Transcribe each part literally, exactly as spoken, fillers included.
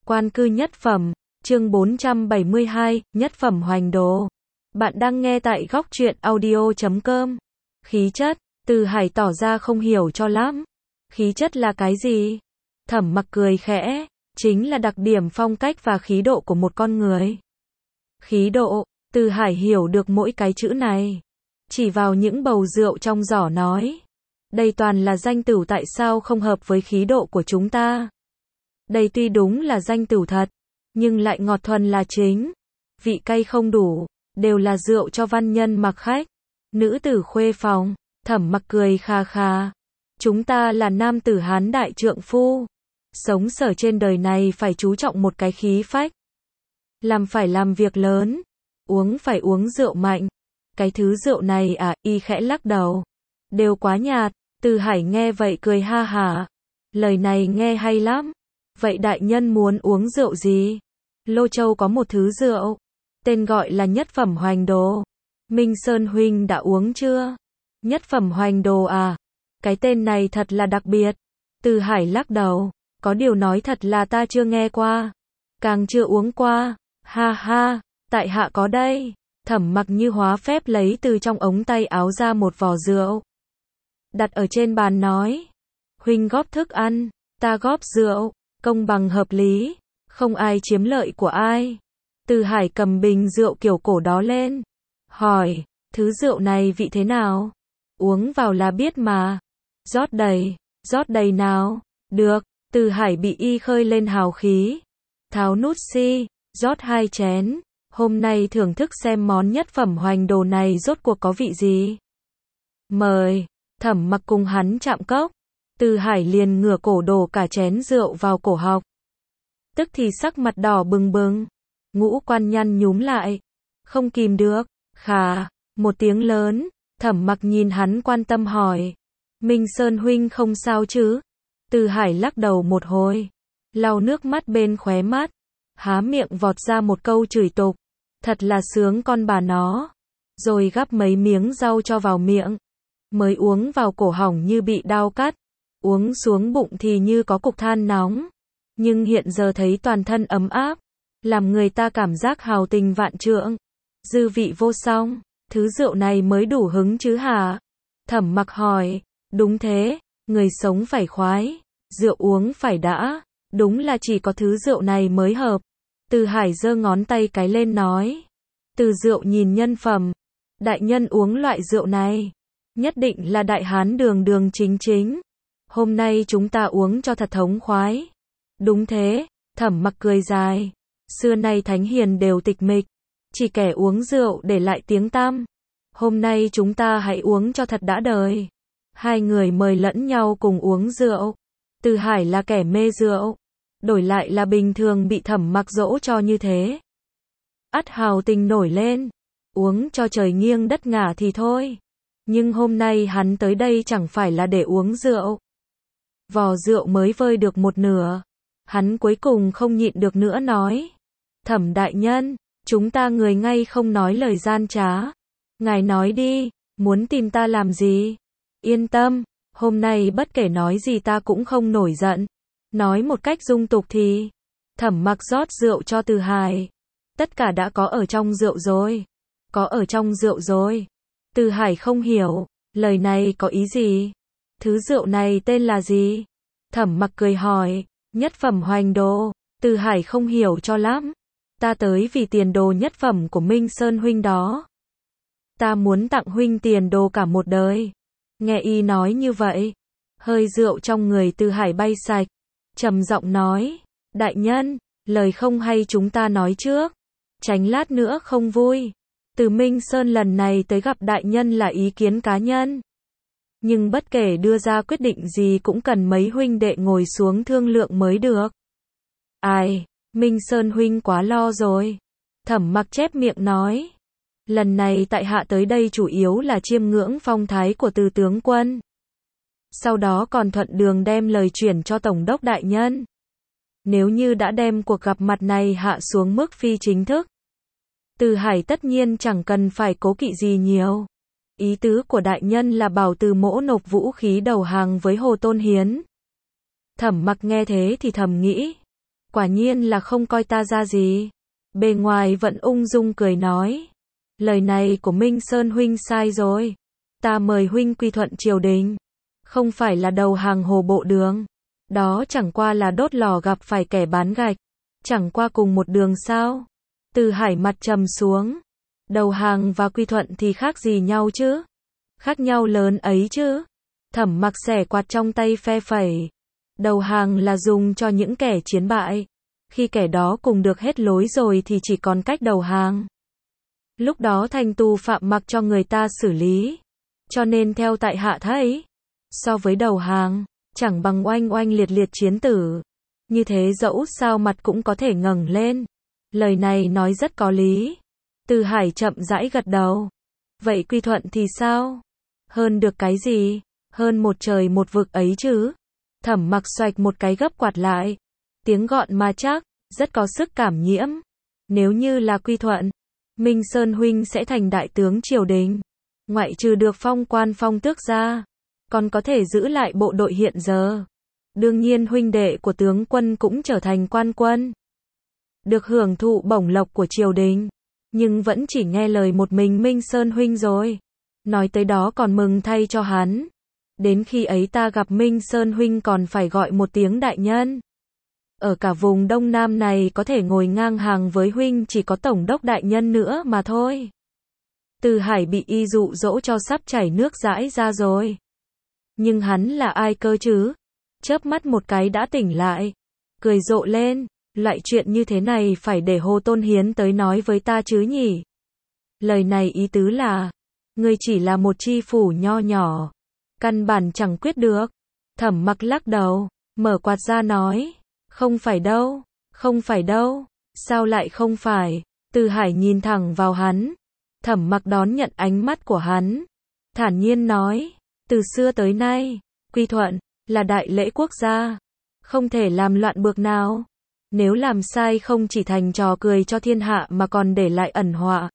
Quan cư nhất phẩm, chương bốn trăm bảy mươi hai, nhất phẩm hoành đồ. Bạn đang nghe tại góc truyện audio chấm com. Khí chất, Từ Hải tỏ ra không hiểu cho lắm. Khí chất là cái gì? Thẩm Mặc cười khẽ, chính là đặc điểm phong cách và khí độ của một con người. Khí độ, Từ Hải hiểu được mỗi cái chữ này. Chỉ vào những bầu rượu trong giỏ nói. Đây toàn là danh tửu, tại sao không hợp với khí độ của chúng ta? Đây tuy đúng là danh tửu thật, nhưng lại ngọt thuần là chính. Vị cay không đủ, đều là rượu cho văn nhân mặc khách. Nữ tử khuê phòng, Thẩm Mặc cười kha kha. Chúng ta là nam tử Hán đại trượng phu. Sống sở trên đời này phải chú trọng một cái khí phách. Làm phải làm việc lớn. Uống phải uống rượu mạnh. Cái thứ rượu này à, y khẽ lắc đầu. Đều quá nhạt. Từ Hải nghe vậy cười ha hả. Lời này nghe hay lắm. Vậy đại nhân muốn uống rượu gì? Lô Châu có một thứ rượu, tên gọi là nhất phẩm hoành đồ. Minh Sơn huynh đã uống chưa? Nhất phẩm hoành đồ à? Cái tên này thật là đặc biệt. Từ Hải lắc đầu, có điều nói thật là ta chưa nghe qua, càng chưa uống qua. Ha ha, tại hạ có đây. Thẩm Mặc như hóa phép lấy từ trong ống tay áo ra một vò rượu, đặt ở trên bàn nói, huynh góp thức ăn, ta góp rượu, công bằng hợp lý, không ai chiếm lợi của ai. Từ Hải cầm bình rượu kiểu cổ đó lên, hỏi, thứ rượu này vị thế nào? Uống vào là biết mà. Rót đầy, rót đầy nào. Được. Từ Hải bị y khơi lên hào khí. Tháo nút xi, rót hai chén. Hôm nay thưởng thức xem món nhất phẩm hoành đồ này rốt cuộc có vị gì. Mời. Thẩm Mặc cùng hắn chạm cốc. Từ Hải liền ngửa cổ đổ cả chén rượu vào cổ họng. Tức thì sắc mặt đỏ bừng bừng, ngũ quan nhăn nhúm lại, không kìm được. Khà, một tiếng lớn. Thẩm Mặc nhìn hắn quan tâm hỏi, Minh Sơn huynh không sao chứ? Từ Hải lắc đầu một hồi, lau nước mắt bên khóe mắt, há miệng vọt ra một câu chửi tục, thật là sướng con bà nó. Rồi gắp mấy miếng rau cho vào miệng, mới uống vào cổ họng như bị đao cắt, uống xuống bụng thì như có cục than nóng, nhưng hiện giờ thấy toàn thân ấm áp, làm người ta cảm giác hào tình vạn trượng, dư vị vô song. Thứ rượu này mới đủ hứng chứ hả? Thẩm Mặc hỏi. Đúng thế, người sống phải khoái, rượu uống phải đã, đúng là chỉ có thứ rượu này mới hợp. Từ Hải giơ ngón tay cái lên nói, từ rượu nhìn nhân phẩm, đại nhân uống loại rượu này, nhất định là đại hán đường đường chính chính. Hôm nay chúng ta uống cho thật thống khoái. Đúng thế. Thẩm Mặc cười dài. Xưa nay thánh hiền đều tịch mịch, chỉ kẻ uống rượu để lại tiếng tăm. Hôm nay chúng ta hãy uống cho thật đã đời. Hai người mời lẫn nhau cùng uống rượu. Từ Hải là kẻ mê rượu, đổi lại là bình thường bị Thẩm Mặc dỗ cho như thế, ắt hào tình nổi lên, uống cho trời nghiêng đất ngả thì thôi. Nhưng hôm nay hắn tới đây chẳng phải là để uống rượu. Vò rượu mới vơi được một nửa, hắn cuối cùng không nhịn được nữa nói, Thẩm đại nhân, chúng ta người ngay không nói lời gian trá. Ngài nói đi, muốn tìm ta làm gì? Yên tâm, hôm nay bất kể nói gì ta cũng không nổi giận. Nói một cách dung tục thì, Thẩm Mặc rót rượu cho Từ Hải. Tất cả đã có ở trong rượu rồi. Có ở trong rượu rồi. Từ Hải không hiểu, lời này có ý gì? Thứ rượu này tên là gì? Thẩm Mặc cười hỏi, nhất phẩm hoành đồ. Từ Hải không hiểu cho lắm. Ta tới vì tiền đồ nhất phẩm của Minh Sơn huynh đó. Ta muốn tặng huynh tiền đồ cả một đời. Nghe y nói như vậy, hơi rượu trong người Từ Hải bay sạch, trầm giọng nói, đại nhân, lời không hay chúng ta nói trước, tránh lát nữa không vui. Từ Minh Sơn lần này tới gặp đại nhân là ý kiến cá nhân, nhưng bất kể đưa ra quyết định gì cũng cần mấy huynh đệ ngồi xuống thương lượng mới được. Ai, Minh Sơn huynh quá lo rồi. Thẩm Mặc chép miệng nói, lần này tại hạ tới đây chủ yếu là chiêm ngưỡng phong thái của Từ tướng quân, sau đó còn thuận đường đem lời chuyển cho tổng đốc đại nhân. Nếu như đã đem cuộc gặp mặt này hạ xuống mức phi chính thức, Từ Hải tất nhiên chẳng cần phải cố kỵ gì nhiều. Ý tứ của đại nhân là bảo Từ mỗ nộp vũ khí đầu hàng với Hồ Tôn Hiến. Thẩm Mặc nghe thế thì thầm nghĩ, quả nhiên là không coi ta ra gì. Bề ngoài vẫn ung dung cười nói. Lời này của Minh Sơn huynh sai rồi. Ta mời huynh quy thuận triều đình. Không phải là đầu hàng hồ bộ đường. Đó chẳng qua là đốt lò gặp phải kẻ bán gạch. Chẳng qua cùng một đường sao. Từ Hải mặt trầm xuống. Đầu hàng và quy thuận thì khác gì nhau chứ? Khác nhau lớn ấy chứ. Thẩm Mặc xẻ quạt trong tay phe phẩy. Đầu hàng là dùng cho những kẻ chiến bại. Khi kẻ đó cùng được hết lối rồi thì chỉ còn cách đầu hàng. Lúc đó thành tù phạm mặc cho người ta xử lý. Cho nên theo tại hạ thấy, so với đầu hàng, chẳng bằng oanh oanh liệt liệt chiến tử. Như thế dẫu sao mặt cũng có thể ngẩng lên. Lời này nói rất có lý. Từ Hải chậm rãi gật đầu. Vậy quy thuận thì sao? Hơn được cái gì? Hơn một trời một vực ấy chứ. Thẩm Mặc xoạch một cái gấp quạt lại. Tiếng gọn mà chắc, rất có sức cảm nhiễm. Nếu như là quy thuận, Minh Sơn huynh sẽ thành đại tướng triều đình. Ngoại trừ được phong quan phong tước ra, còn có thể giữ lại bộ đội hiện giờ. Đương nhiên huynh đệ của tướng quân cũng trở thành quan quân. Được hưởng thụ bổng lộc của triều đình. Nhưng vẫn chỉ nghe lời một mình Minh Sơn huynh rồi. Nói tới đó còn mừng thay cho hắn. Đến khi ấy ta gặp Minh Sơn huynh còn phải gọi một tiếng đại nhân. Ở cả vùng Đông Nam này có thể ngồi ngang hàng với huynh chỉ có tổng đốc đại nhân nữa mà thôi. Từ Hải bị y dụ dỗ cho sắp chảy nước dãi ra rồi. Nhưng hắn là ai cơ chứ? Chớp mắt một cái đã tỉnh lại. Cười rộ lên. Loại chuyện như thế này phải để Hồ Tôn Hiến tới nói với ta chứ nhỉ? Lời này ý tứ là, ngươi chỉ là một chi phủ nho nhỏ. Căn bản chẳng quyết được. Thẩm Mặc lắc đầu, mở quạt ra nói. Không phải đâu, không phải đâu. Sao lại không phải? Từ Hải nhìn thẳng vào hắn. Thẩm Mặc đón nhận ánh mắt của hắn. Thản nhiên nói, từ xưa tới nay, quy thuận là đại lễ quốc gia. Không thể làm loạn bược nào. Nếu làm sai không chỉ thành trò cười cho thiên hạ mà còn để lại ẩn họa.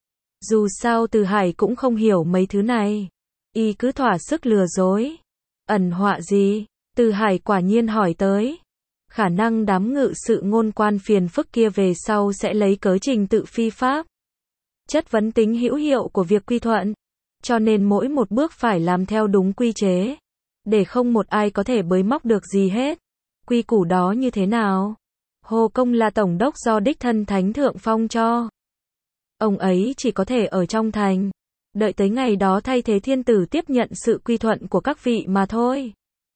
Dù sao Từ Hải cũng không hiểu mấy thứ này. Y cứ thỏa sức lừa dối. Ẩn họa gì? Từ Hải quả nhiên hỏi tới. Khả năng đám ngự sự ngôn quan phiền phức kia về sau sẽ lấy cớ trình tự phi pháp. Chất vấn tính hữu hiệu của việc quy thuận. Cho nên mỗi một bước phải làm theo đúng quy chế. Để không một ai có thể bới móc được gì hết. Quy củ đó như thế nào? Hồ Công là tổng đốc do đích thân Thánh Thượng phong cho. Ông ấy chỉ có thể ở trong thành. Đợi tới ngày đó thay thế thiên tử tiếp nhận sự quy thuận của các vị mà thôi.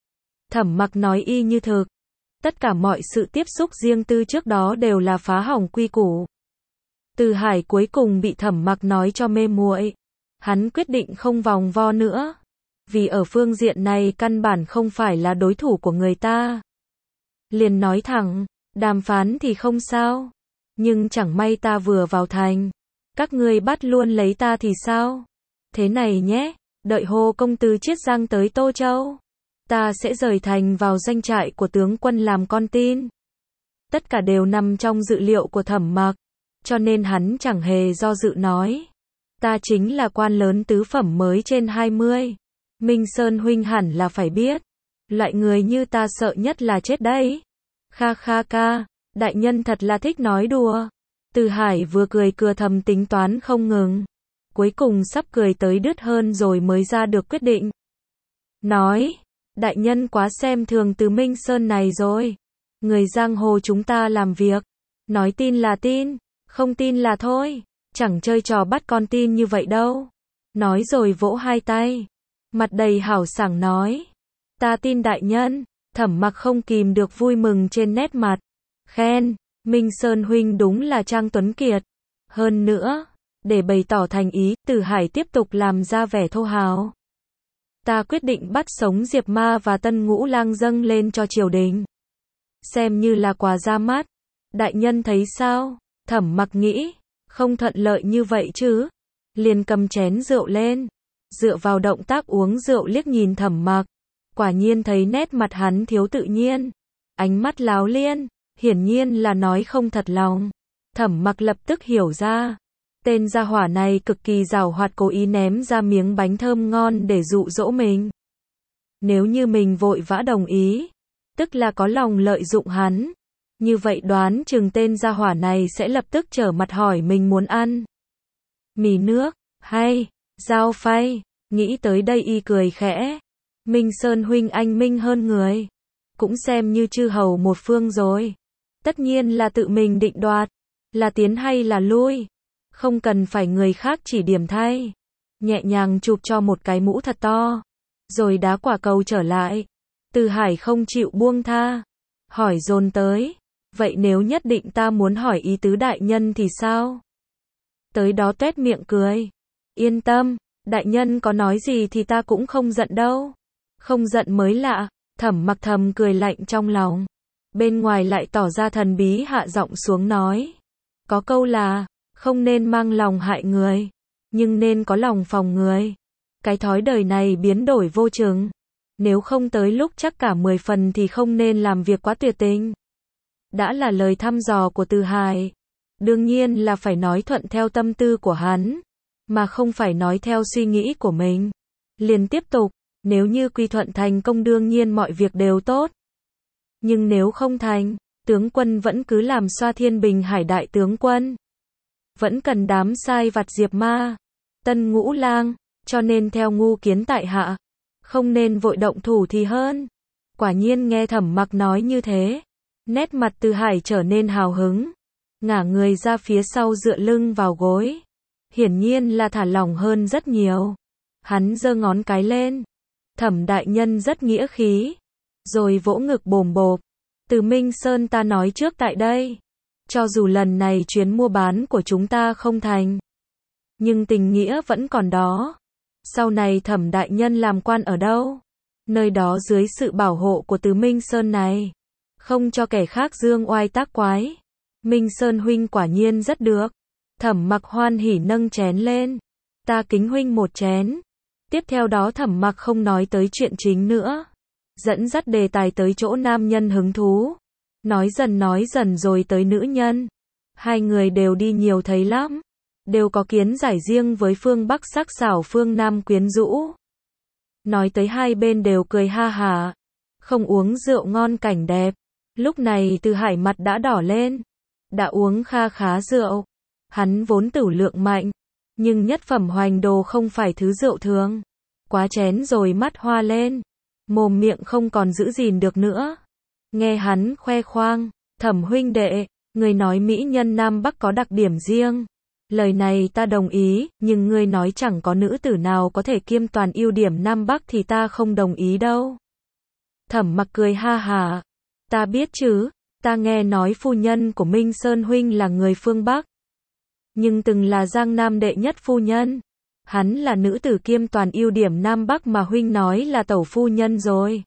Thẩm Mặc nói y như thực. Tất cả mọi sự tiếp xúc riêng tư trước đó đều là phá hỏng quy củ. Từ Hải cuối cùng bị Thẩm Mặc nói cho mê muội. Hắn quyết định không vòng vo nữa. Vì ở phương diện này căn bản không phải là đối thủ của người ta. Liền nói thẳng, đàm phán thì không sao. Nhưng chẳng may ta vừa vào thành. Các ngươi bắt luôn lấy ta thì sao? Thế này nhé, đợi Hồ công từ Chiết Giang tới Tô Châu. Ta sẽ rời thành vào doanh trại của tướng quân làm con tin. Tất cả đều nằm trong dự liệu của Thẩm Mặc. Cho nên hắn chẳng hề do dự nói. Ta chính là quan lớn tứ phẩm mới trên hai mươi. Minh Sơn huynh hẳn là phải biết. Loại người như ta sợ nhất là chết đấy. Kha kha ca, đại nhân thật là thích nói đùa. Từ Hải vừa cười cừa thầm tính toán không ngừng. Cuối cùng sắp cười tới đứt hơn rồi mới ra được quyết định. Nói, đại nhân quá xem thường từ Minh Sơn này rồi. Người giang hồ chúng ta làm việc. Nói tin là tin, không tin là thôi. Chẳng chơi trò bắt con tin như vậy đâu. Nói rồi vỗ hai tay. Mặt đầy hào sảng nói. Ta tin đại nhân. Thẩm Mặc không kìm được vui mừng trên nét mặt. Khen, Minh Sơn huynh đúng là Trang Tuấn Kiệt. Hơn nữa, để bày tỏ thành ý, Từ Hải tiếp tục làm ra vẻ thô hào. Ta quyết định bắt sống Diệp Ma và Tân Ngũ Lang dâng lên cho triều đình. Xem như là quà ra mắt. Đại nhân thấy sao? Thẩm Mặc nghĩ, không thuận lợi như vậy chứ. Liền cầm chén rượu lên. Dựa vào động tác uống rượu liếc nhìn Thẩm Mặc. Quả nhiên thấy nét mặt hắn thiếu tự nhiên. Ánh mắt láo liên, hiển nhiên là nói không thật lòng. Thẩm Mặc lập tức hiểu ra. Tên gia hỏa này cực kỳ giàu hoạt cố ý ném ra miếng bánh thơm ngon để dụ dỗ mình. Nếu như mình vội vã đồng ý, tức là có lòng lợi dụng hắn. Như vậy đoán chừng tên gia hỏa này sẽ lập tức trở mặt hỏi mình muốn ăn mì nước, hay dao phay. Nghĩ tới đây y cười khẽ. Minh Sơn huynh anh minh hơn người. Cũng xem như chư hầu một phương rồi. Tất nhiên là tự mình định đoạt. Là tiến hay là lui. Không cần phải người khác chỉ điểm thay. Nhẹ nhàng chụp cho một cái mũ thật to. Rồi đá quả cầu trở lại. Từ Hải không chịu buông tha. Hỏi dồn tới. Vậy nếu nhất định ta muốn hỏi ý tứ đại nhân thì sao? Tới đó tuét miệng cười. Yên tâm, đại nhân có nói gì thì ta cũng không giận đâu. Không giận mới lạ. Thẩm Mặc thầm cười lạnh trong lòng. Bên ngoài lại tỏ ra thần bí hạ giọng xuống nói. Có câu là, không nên mang lòng hại người, nhưng nên có lòng phòng người. Cái thói đời này biến đổi vô chừng. Nếu không tới lúc chắc cả mười phần thì không nên làm việc quá tuyệt tình. Đã là lời thăm dò của Từ Hải. Đương nhiên là phải nói thuận theo tâm tư của hắn, mà không phải nói theo suy nghĩ của mình. Liền tiếp tục, nếu như quy thuận thành công đương nhiên mọi việc đều tốt. Nhưng nếu không thành, tướng quân vẫn cứ làm xoa thiên bình hải đại tướng quân. Vẫn cần đám sai vặt diệp ma, tân ngũ lang, cho nên theo ngu kiến tại hạ. Không nên vội động thủ thì hơn. Quả nhiên nghe Thẩm Mặc nói như thế. Nét mặt Từ Hải trở nên hào hứng. Ngả người ra phía sau dựa lưng vào gối. Hiển nhiên là thả lỏng hơn rất nhiều. Hắn giơ ngón cái lên. Thẩm đại nhân rất nghĩa khí. Rồi vỗ ngực bồm bộp. Từ Minh Sơn ta nói trước tại đây. Cho dù lần này chuyến mua bán của chúng ta không thành, nhưng tình nghĩa vẫn còn đó. Sau này Thẩm đại nhân làm quan ở đâu? Nơi đó dưới sự bảo hộ của Từ Minh Sơn này. Không cho kẻ khác dương oai tác quái. Minh Sơn huynh quả nhiên rất được. Thẩm Mặc hoan hỉ nâng chén lên. Ta kính huynh một chén. Tiếp theo đó Thẩm Mặc không nói tới chuyện chính nữa. Dẫn dắt đề tài tới chỗ nam nhân hứng thú. Nói dần nói dần rồi tới nữ nhân. Hai người đều đi nhiều thấy lắm. Đều có kiến giải riêng với phương Bắc sắc sảo phương Nam quyến rũ. Nói tới hai bên đều cười ha hả. Không uống rượu ngon cảnh đẹp. Lúc này Từ Hải mặt đã đỏ lên. Đã uống kha khá rượu. Hắn vốn tửu lượng mạnh. Nhưng nhất phẩm hoành đồ không phải thứ rượu thường. Quá chén rồi mắt hoa lên. Mồm miệng không còn giữ gìn được nữa. Nghe hắn khoe khoang. Thẩm huynh đệ, người nói mỹ nhân Nam Bắc có đặc điểm riêng. Lời này ta đồng ý, nhưng ngươi nói chẳng có nữ tử nào có thể kiêm toàn ưu điểm Nam Bắc thì ta không đồng ý đâu. Thẩm Mặc cười ha hả. Ta biết chứ, ta nghe nói phu nhân của Minh Sơn huynh là người phương Bắc. Nhưng từng là Giang Nam đệ nhất phu nhân. Hắn là nữ tử kiêm toàn ưu điểm Nam Bắc mà huynh nói là tẩu phu nhân rồi.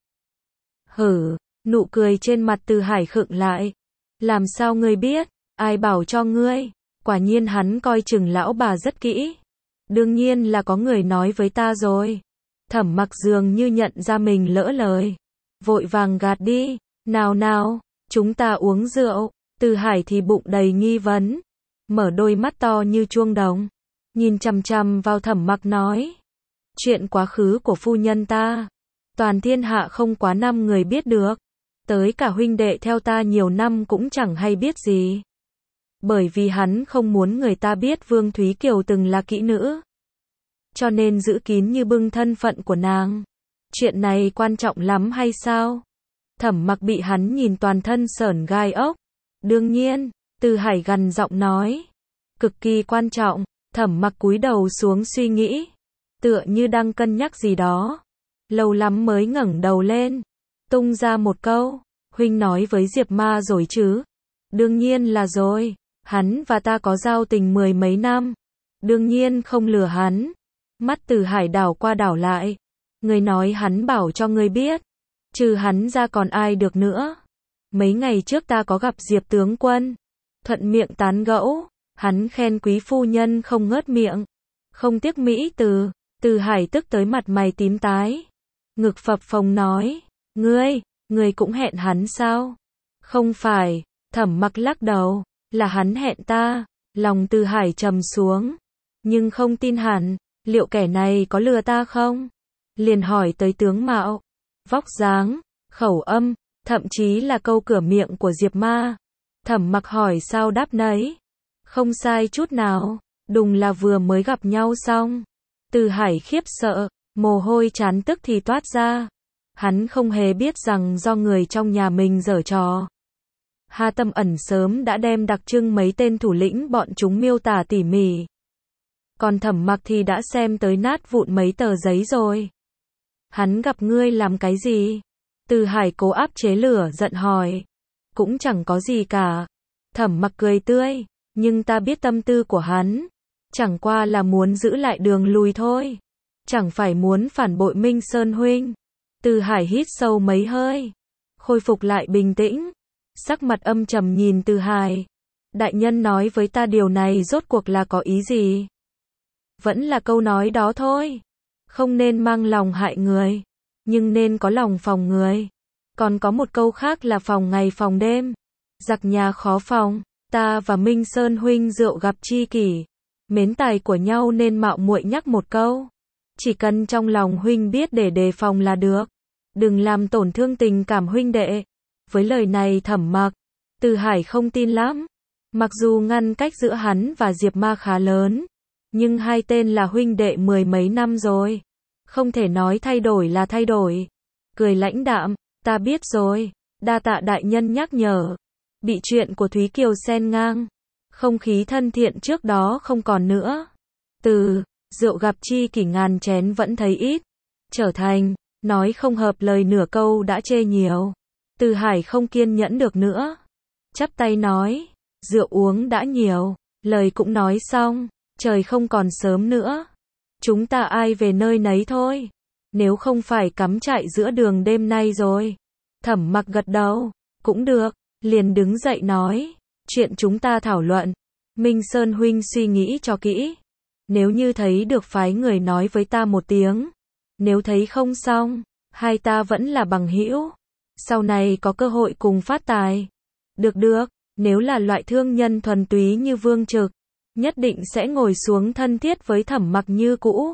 Hử, nụ cười trên mặt Từ Hải khựng lại. Làm sao ngươi biết, ai bảo cho ngươi? Quả nhiên hắn coi chừng lão bà rất kỹ. Đương nhiên là có người nói với ta rồi. Thẩm Mặc dường như nhận ra mình lỡ lời. Vội vàng gạt đi. Nào nào, chúng ta uống rượu. Từ Hải thì bụng đầy nghi vấn. Mở đôi mắt to như chuông đồng. Nhìn chằm chằm vào Thẩm Mặc nói. Chuyện quá khứ của phu nhân ta. Toàn thiên hạ không quá năm người biết được. Tới cả huynh đệ theo ta nhiều năm cũng chẳng hay biết gì. Bởi vì hắn không muốn người ta biết Vương Thúy Kiều từng là kỹ nữ. Cho nên giữ kín như bưng thân phận của nàng. Chuyện này quan trọng lắm hay sao? Thẩm Mặc bị hắn nhìn toàn thân sởn gai ốc. Đương nhiên, Từ Hải gằn giọng nói. Cực kỳ quan trọng. Thẩm Mặc cúi đầu xuống suy nghĩ. Tựa như đang cân nhắc gì đó. Lâu lắm mới ngẩng đầu lên. Tung ra một câu. Huynh nói với Diệp Ma rồi chứ? Đương nhiên là rồi. Hắn và ta có giao tình mười mấy năm. Đương nhiên không lừa hắn. Mắt Từ Hải đảo qua đảo lại. Người nói hắn bảo cho ngươi biết. Trừ hắn ra còn ai được nữa. Mấy ngày trước ta có gặp Diệp tướng quân. Thuận miệng tán gẫu. Hắn khen quý phu nhân không ngớt miệng. Không tiếc mỹ từ. Từ Hải tức tới mặt mày tím tái. Ngực phập phồng nói. Ngươi, ngươi cũng hẹn hắn sao? Không phải. Thẩm Mặc lắc đầu. Là hắn hẹn ta. Lòng Từ Hải trầm xuống. Nhưng không tin hẳn. Liệu kẻ này có lừa ta không? Liền hỏi tới tướng mạo, vóc dáng, khẩu âm, thậm chí là câu cửa miệng của Diệp Ma. Thẩm Mặc hỏi sao đáp nấy. Không sai chút nào, đùng là vừa mới gặp nhau xong. Từ Hải khiếp sợ, mồ hôi chán tức thì toát ra. Hắn không hề biết rằng do người trong nhà mình giở trò. Hà Tâm Ẩn sớm đã đem đặc trưng mấy tên thủ lĩnh bọn chúng miêu tả tỉ mỉ. Còn Thẩm Mặc thì đã xem tới nát vụn mấy tờ giấy rồi. Hắn gặp ngươi làm cái gì? Từ Hải cố áp chế lửa giận hỏi. Cũng chẳng có gì cả. Thẩm Mặc cười tươi, nhưng ta biết tâm tư của hắn. Chẳng qua là muốn giữ lại đường lùi thôi. Chẳng phải muốn phản bội Minh Sơn huynh. Từ Hải hít sâu mấy hơi, khôi phục lại bình tĩnh, sắc mặt âm trầm nhìn Từ Hải. Đại nhân nói với ta điều này rốt cuộc là có ý gì? Vẫn là câu nói đó thôi. Không nên mang lòng hại người, nhưng nên có lòng phòng người. Còn có một câu khác là phòng ngày phòng đêm. Giặc nhà khó phòng, ta và Minh Sơn huynh rượu gặp chi kỷ. Mến tài của nhau nên mạo muội nhắc một câu. Chỉ cần trong lòng huynh biết để đề phòng là được. Đừng làm tổn thương tình cảm huynh đệ. Với lời này Thẩm Mặc, Từ Hải không tin lắm. Mặc dù ngăn cách giữa hắn và Diệp Ma khá lớn, nhưng hai tên là huynh đệ mười mấy năm rồi. Không thể nói thay đổi là thay đổi. Cười lãnh đạm, ta biết rồi, đa tạ đại nhân nhắc nhở. Bị chuyện của Thúy Kiều xen ngang. Không khí thân thiện trước đó không còn nữa. Từ rượu gặp chi kỷ ngàn chén vẫn thấy ít. Trở thành, nói không hợp lời nửa câu đã chê nhiều. Từ Hải không kiên nhẫn được nữa. Chắp tay nói, rượu uống đã nhiều, lời cũng nói xong, trời không còn sớm nữa. Chúng ta ai về nơi nấy thôi. Nếu không phải cắm trại giữa đường đêm nay rồi. Thẩm Mặc gật đầu, cũng được, liền đứng dậy nói, chuyện chúng ta thảo luận. Minh Sơn huynh suy nghĩ cho kỹ. Nếu như thấy được phái người nói với ta một tiếng. Nếu thấy không xong, hai ta vẫn là bằng hữu. Sau này có cơ hội cùng phát tài. Được được, nếu là loại thương nhân thuần túy như Vương Trực, nhất định sẽ ngồi xuống thân thiết với Thẩm Mặc như cũ.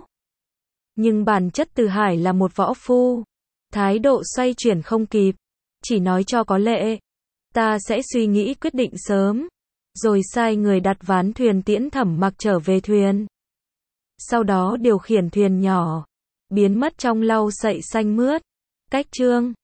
Nhưng bản chất Từ Hải là một võ phu. Thái độ xoay chuyển không kịp. Chỉ nói cho có lệ. Ta sẽ suy nghĩ quyết định sớm. Rồi sai người đặt ván thuyền tiễn Thẩm Mặc trở về thuyền. Sau đó điều khiển thuyền nhỏ, biến mất trong lau sậy xanh mướt. Cách chương